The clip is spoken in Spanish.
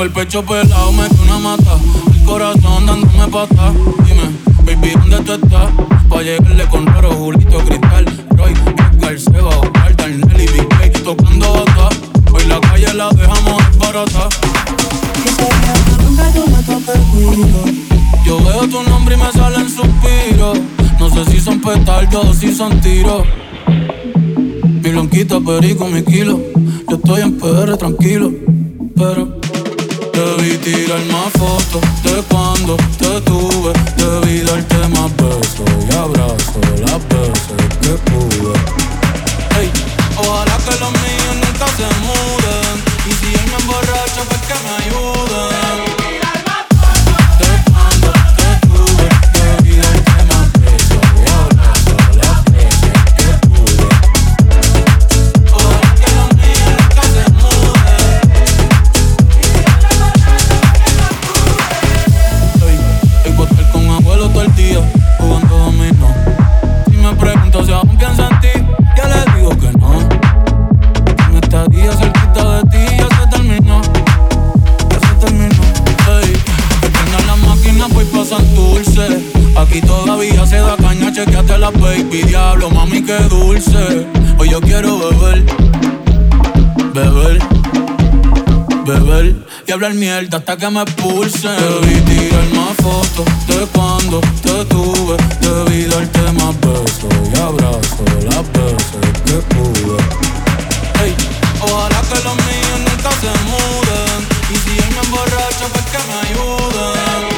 el pecho pelado, me dio una mata. El corazón dándome pata. Dime, baby, ¿dónde tú estás? Pa' llegarle con Raro, Julito, Cristal, Roy, Edgar, Seba, Oscar, Darnell y Big Bay tocando bata. Hoy la calle la dejamos desbarata. Yo veo tu nombre y me salen suspiros. No sé si son petardos o si son tiros. Mi blanquita, perico, mi kilo. Yo estoy en PR tranquilo, pero debí tirar más fotos de cuando te tuve. Debí darte más besos y abrazos las veces que pude. Hey, ojalá que los míos nunca se muden. Y si él me emborracha, pues que me ayuden. Aquí todavía se da caña, chequeate la baby. Diablo, mami, qué dulce. Hoy yo quiero beber, beber, beber y hablar mierda hasta que me expulse. Debí tirar más fotos de cuando te tuve. Debí darte más besos y abrazos las veces que pude. Hey, ojalá que los míos nunca se muden. Y si él me emborracha, pues que me ayuden.